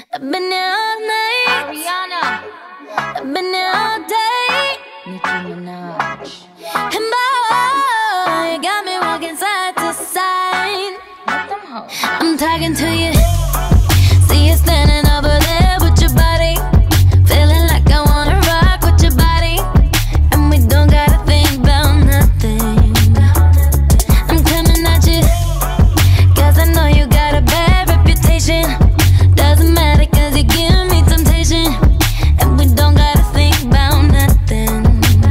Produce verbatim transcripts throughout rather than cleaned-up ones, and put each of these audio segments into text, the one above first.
I've been here all night. Ariana. I've been here all day. Nicki Minaj. And boy, you got me walking side to side. Let them hoes. I'm talking to you. See you standing over there with your body. Feeling like I wanna rock with your body. And we don't gotta think about nothing. I'm coming at you, cause I know you got a bad reputation. Doesn't matter cause you give me temptation. And we don't gotta think about nothing.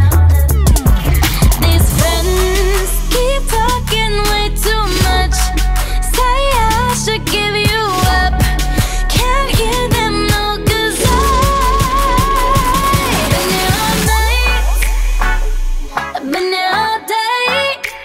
These friends keep talking way too much. Say I should give you up. Can't hear them no, cause I've been here all night. I've been here all day.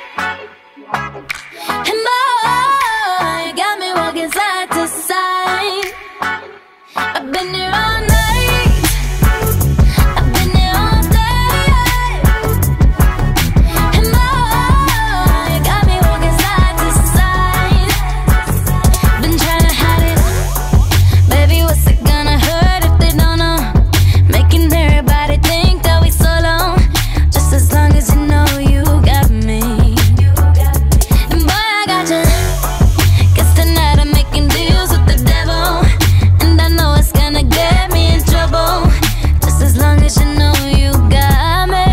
And boy, you got me walking side to side. I've been here all night. I've been here all day. And boy, you got me walking side to side. Been trying to hide it. Baby, what's it gonna hurt if they don't know? Making everybody think that we solo. Just as long as you know you got me. And boy, I got you. Guess tonight I'm making deals with the devil. And I know it's gonna get me in trouble. Just as long as you know you got me.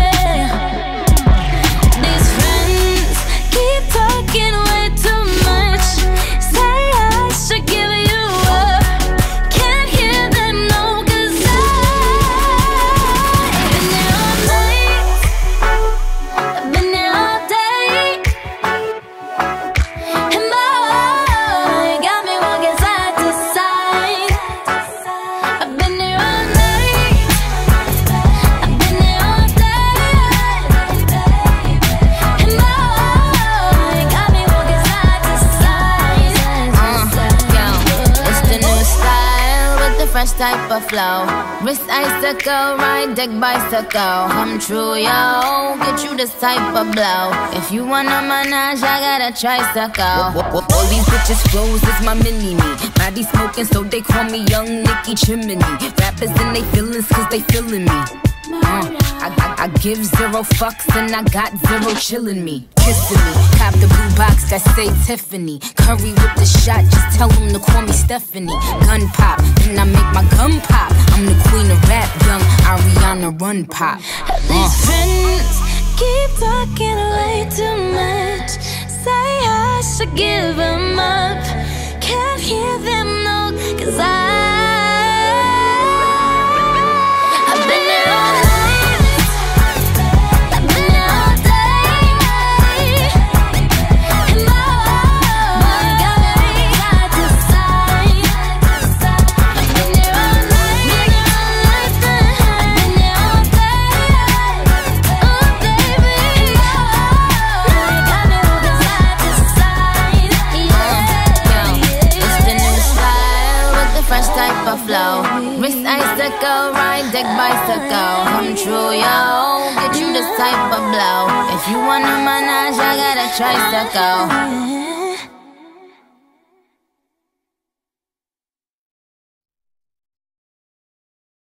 These friends keep talking way too much. Say I should give you up. Can't hear them no, cause I've been here all night. I've been here all day. And boy, you got me walking side to side. I've been here all night. I've been here all day. And boy, you got me walking side to side. Uh, yo, it's the new style with the fresh type of flow. Wrist icicle, ride deck bicycle. Come true, yo. Get you this type of blow. If you wanna manage, I got a tricycle. All these bitches flows is my mini-me. Body smoking, so they call me Young Nicki Chimney. Rappers in they feelings, cause they feeling me. Uh, I, I, I give zero fucks and I got zero chillin' me. Kissing me, cop the blue box that say Tiffany. Curry with the shot, just tell them to call me Stephanie. Gun pop, then I make my gun pop. I'm the queen of rap, young Ariana Run Pop. These friends keep talking way too much. Say I should give them up. Can't hear them no, cause I I've been here all night. I've been here all day. And boy, you got me side to side. I've been here all night. I've been here all day. Oh baby, you got me walking side to side. Yo, it's the new style with the fresh type of flow. Wrist icicle, ride deck bicycle. Come true, yo. Get you this type of blow. If you wanna manage, I got a tricycle.